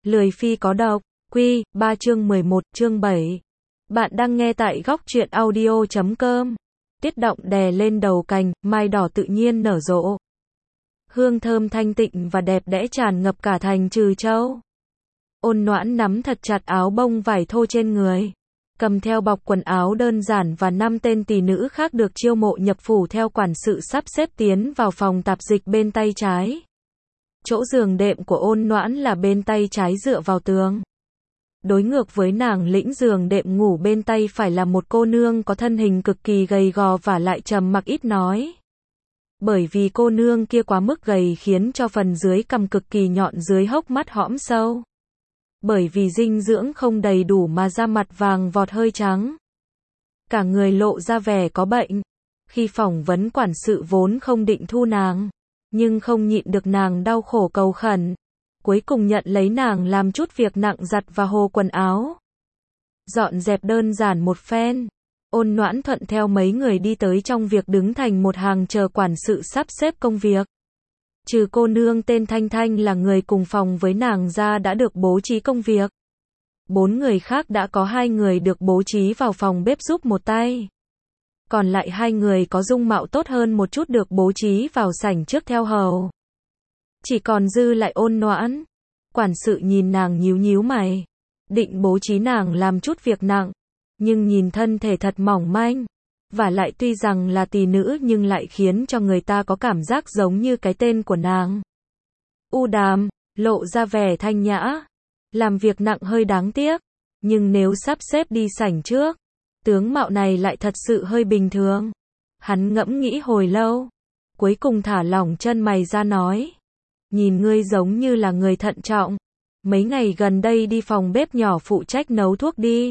Lười phi có độc, Quy, 3 chương 11, chương 7. Bạn đang nghe tại góc truyện audio.com. Tiết động đè lên đầu cành, mai đỏ tự nhiên nở rộ. Hương thơm thanh tịnh và đẹp đẽ tràn ngập cả thành Trừ Châu. Ôn Noãn nắm thật chặt áo bông vải thô trên người. Cầm theo bọc quần áo đơn giản và 5 tên tỷ nữ khác được chiêu mộ nhập phủ theo quản sự sắp xếp tiến vào phòng tạp dịch bên tay trái. Chỗ giường đệm của Ôn Noãn là bên tay trái dựa vào tường. Đối ngược với nàng, lĩnh giường đệm ngủ bên tay phải là một cô nương có thân hình cực kỳ gầy gò và lại trầm mặc ít nói. Bởi vì cô nương kia quá mức gầy khiến cho phần dưới cằm cực kỳ nhọn, dưới hốc mắt hõm sâu. Bởi vì dinh dưỡng không đầy đủ mà da mặt vàng vọt hơi trắng. Cả người lộ ra vẻ có bệnh. Khi phỏng vấn quản sự vốn không định thu nàng, nhưng không nhịn được nàng đau khổ cầu khẩn. Cuối cùng nhận lấy nàng làm chút việc nặng giặt và hồ quần áo. Dọn dẹp đơn giản một phen. Ôn Noãn thuận theo mấy người đi tới trong việc đứng thành một hàng chờ quản sự sắp xếp công việc. Trừ cô nương tên Thanh Thanh là người cùng phòng với nàng ra đã được bố trí công việc. 4 người khác đã có 2 người được bố trí vào phòng bếp giúp một tay. Còn lại 2 người có dung mạo tốt hơn một chút được bố trí vào sảnh trước theo hầu. Chỉ còn dư lại Ôn Noãn. Quản sự nhìn nàng nhíu nhíu mày. Định bố trí nàng làm chút việc nặng. Nhưng nhìn thân thể thật mỏng manh. Và lại tuy rằng là tỷ nữ nhưng lại khiến cho người ta có cảm giác giống như cái tên của nàng. U Đàm, lộ ra vẻ thanh nhã. Làm việc nặng hơi đáng tiếc. Nhưng nếu sắp xếp đi sảnh trước, tướng mạo này lại thật sự hơi bình thường. Hắn ngẫm nghĩ hồi lâu. Cuối cùng thả lỏng chân mày ra nói. Nhìn ngươi giống như là người thận trọng. Mấy ngày gần đây đi phòng bếp nhỏ phụ trách nấu thuốc đi.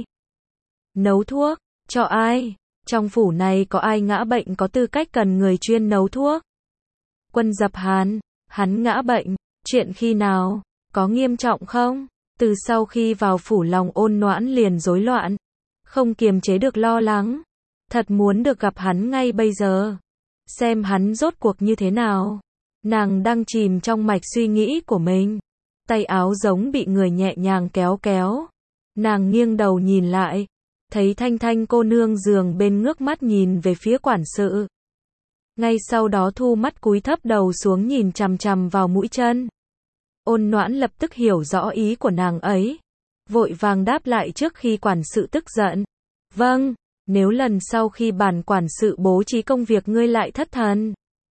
Nấu thuốc? Cho ai? Trong phủ này có ai ngã bệnh có tư cách cần người chuyên nấu thuốc? Quân Dập Hàn, hắn ngã bệnh, chuyện khi nào? Có nghiêm trọng không? Từ sau khi vào phủ lòng Ôn Noãn liền rối loạn. Không kiềm chế được lo lắng. Thật muốn được gặp hắn ngay bây giờ. Xem hắn rốt cuộc như thế nào. Nàng đang chìm trong mạch suy nghĩ của mình. Tay áo giống bị người nhẹ nhàng kéo kéo. Nàng nghiêng đầu nhìn lại. Thấy Thanh Thanh cô nương giường bên ngước mắt nhìn về phía quản sự. Ngay sau đó thu mắt cúi thấp đầu xuống nhìn chằm chằm vào mũi chân. Ôn Noãn lập tức hiểu rõ ý của nàng ấy. Vội vàng đáp lại trước khi quản sự tức giận. Vâng, nếu lần sau khi bản quản sự bố trí công việc ngươi lại thất thần,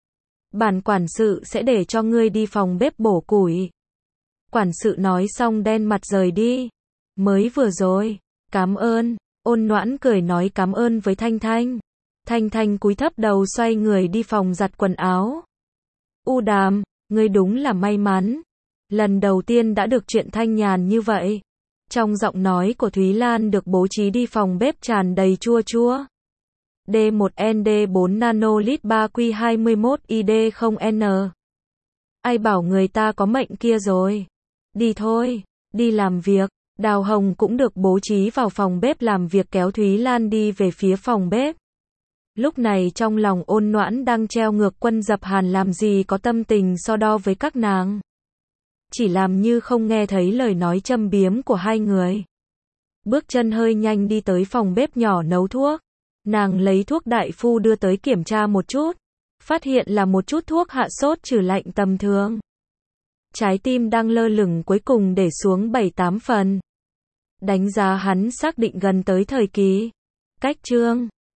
bản quản sự sẽ để cho ngươi đi phòng bếp bổ củi. Quản sự nói xong đen mặt rời đi. Mới vừa rồi, cảm ơn. Ôn Noãn cười nói cảm ơn với Thanh Thanh. Thanh Thanh cúi thấp đầu xoay người đi phòng giặt quần áo. U Đàm, ngươi đúng là may mắn. Lần đầu tiên đã được chuyện thanh nhàn như vậy. Trong giọng nói của Thúy Lan được bố trí đi phòng bếp tràn đầy chua chua. D1ND4 nanolit 3Q21 ID0N. Ai bảo người ta có mệnh kia rồi. Đi thôi, đi làm việc. Đào Hồng cũng được bố trí vào phòng bếp làm việc kéo Thúy Lan đi về phía phòng bếp. Lúc này trong lòng Ôn Noãn đang treo ngược Quân Dập Hàn làm gì có tâm tình so đo với các nàng. Chỉ làm như không nghe thấy lời nói châm biếm của hai người. Bước chân hơi nhanh đi tới phòng bếp nhỏ nấu thuốc. Nàng lấy thuốc đại phu đưa tới kiểm tra một chút. Phát hiện là một chút thuốc hạ sốt trừ lạnh tầm thường. Trái tim đang lơ lửng cuối cùng để xuống 7-8 phần. Đánh giá hắn xác định gần tới thời kỳ cách chương.